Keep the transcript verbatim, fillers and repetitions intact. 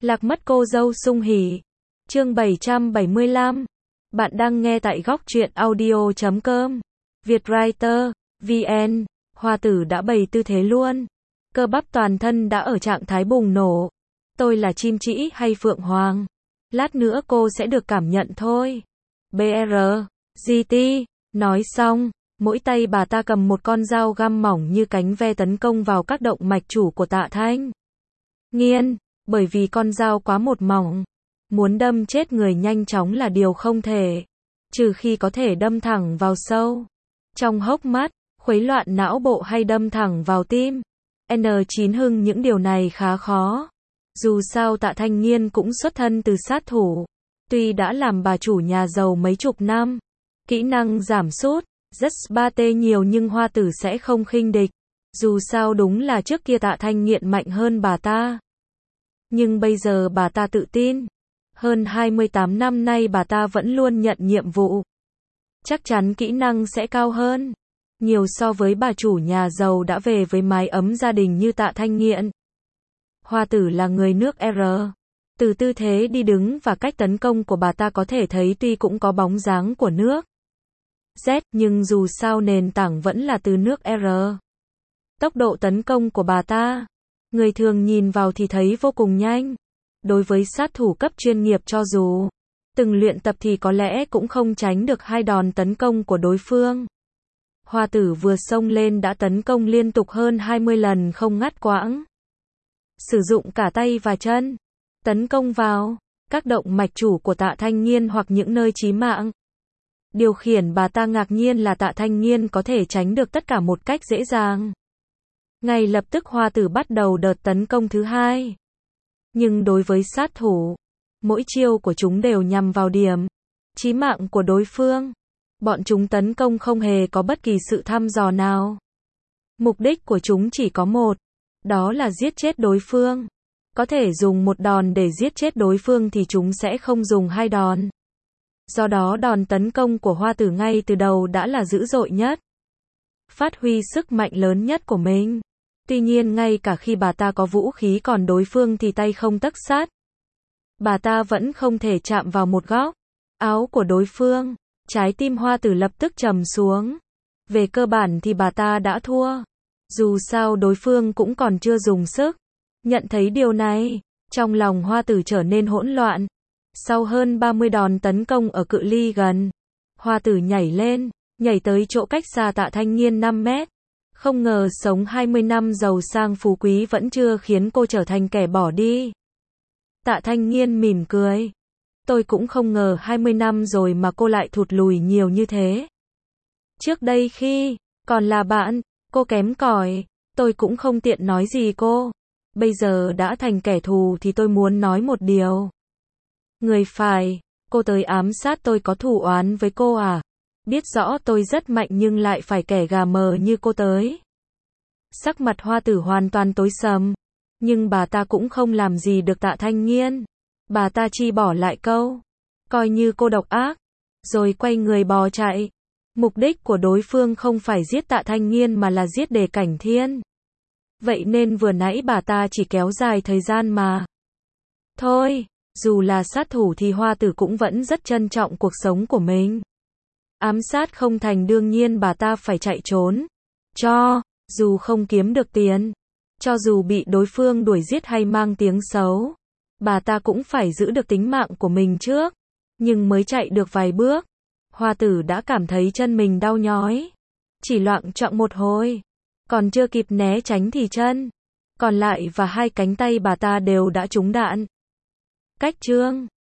Lạc mất cô dâu sung hỉ. Chương bảy trăm bảy mươi lăm. Bạn đang nghe tại góc truyện audio chấm com. Vietwriter, vê en. Hoa tử đã bày tư thế luôn. Cơ bắp toàn thân đã ở trạng thái bùng nổ. Tôi là chim trĩ hay phượng hoàng? Lát nữa cô sẽ được cảm nhận thôi. bê rờ, giê tê. Nói xong, mỗi tay bà ta cầm một con dao găm mỏng như cánh ve tấn công vào các động mạch chủ của Tạ Thanh Nghiên. Bởi vì con dao quá một mỏng, muốn đâm chết người nhanh chóng là điều không thể, trừ khi có thể đâm thẳng vào sâu trong hốc mắt, khuấy loạn não bộ hay đâm thẳng vào tim. en chín Hưng những điều này khá khó. Dù sao Tạ Thanh Nghiên cũng xuất thân từ sát thủ. Tuy đã làm bà chủ nhà giàu mấy chục năm, kỹ năng giảm sút, rất ba tê nhiều nhưng Hoa tử sẽ không khinh địch. Dù sao đúng là trước kia Tạ Thanh Nghiện mạnh hơn bà ta. Nhưng bây giờ bà ta tự tin. Hơn hai mươi tám năm nay bà ta vẫn luôn nhận nhiệm vụ. Chắc chắn kỹ năng sẽ cao hơn nhiều so với bà chủ nhà giàu đã về với mái ấm gia đình như Tạ Thanh Nghiện. Hoa tử là người nước R. Từ tư thế đi đứng và cách tấn công của bà ta có thể thấy tuy cũng có bóng dáng của nước Z, nhưng dù sao nền tảng vẫn là từ nước R. Tốc độ tấn công của bà ta, người thường nhìn vào thì thấy vô cùng nhanh. Đối với sát thủ cấp chuyên nghiệp cho dù từng luyện tập thì có lẽ cũng không tránh được hai đòn tấn công của đối phương. Hoa tử vừa xông lên đã tấn công liên tục hơn hai mươi lần không ngắt quãng. Sử dụng cả tay và chân, tấn công vào các động mạch chủ của Tạ Thanh Nghiên hoặc những nơi chí mạng. Điều khiển bà ta ngạc nhiên là Tạ Thanh Nghiên có thể tránh được tất cả một cách dễ dàng. Ngay lập tức Hoa tử bắt đầu đợt tấn công thứ hai. Nhưng đối với sát thủ, mỗi chiêu của chúng đều nhằm vào điểm chí mạng của đối phương. Bọn chúng tấn công không hề có bất kỳ sự thăm dò nào. Mục đích của chúng chỉ có một, đó là giết chết đối phương. Có thể dùng một đòn để giết chết đối phương thì chúng sẽ không dùng hai đòn. Do đó đòn tấn công của Hoa tử ngay từ đầu đã là dữ dội nhất. Phát huy sức mạnh lớn nhất của mình. Tuy nhiên ngay cả khi bà ta có vũ khí còn đối phương thì tay không tấc sắt, bà ta vẫn không thể chạm vào một góc áo của đối phương. Trái tim Hoa tử lập tức trầm xuống. Về cơ bản thì bà ta đã thua. Dù sao đối phương cũng còn chưa dùng sức. Nhận thấy điều này, trong lòng Hoa tử trở nên hỗn loạn. Sau hơn ba mươi đòn tấn công ở cự ly gần, Hoa tử nhảy lên, nhảy tới chỗ cách xa Tạ Thanh Nghiên năm mét. Không ngờ sống hai mươi năm giàu sang phú quý vẫn chưa khiến cô trở thành kẻ bỏ đi. Tạ Thanh Nghiên mỉm cười. Tôi cũng không ngờ hai mươi năm rồi mà cô lại thụt lùi nhiều như thế. Trước đây khi còn là bạn, cô kém cỏi, tôi cũng không tiện nói gì cô. Bây giờ đã thành kẻ thù thì tôi muốn nói một điều. Người phải, cô tới ám sát tôi có thù oán với cô à? Biết rõ tôi rất mạnh nhưng lại phải kẻ gà mờ như cô tới. Sắc mặt Hoa tử hoàn toàn tối sầm. Nhưng bà ta cũng không làm gì được Tạ Thanh Nghiên. Bà ta chỉ bỏ lại câu, coi như cô độc ác, rồi quay người bò chạy. Mục đích của đối phương không phải giết Tạ Thanh Nghiên mà là giết Đề Cảnh Thiên. Vậy nên vừa nãy bà ta chỉ kéo dài thời gian mà. Thôi, dù là sát thủ thì Hoa tử cũng vẫn rất trân trọng cuộc sống của mình. Ám sát không thành đương nhiên bà ta phải chạy trốn. Cho dù không kiếm được tiền, cho dù bị đối phương đuổi giết hay mang tiếng xấu, bà ta cũng phải giữ được tính mạng của mình trước. Nhưng mới chạy được vài bước, Hoa tử đã cảm thấy chân mình đau nhói. Chỉ loạng choạng một hồi, còn chưa kịp né tránh thì chân còn lại và hai cánh tay bà ta đều đã trúng đạn. Cách chương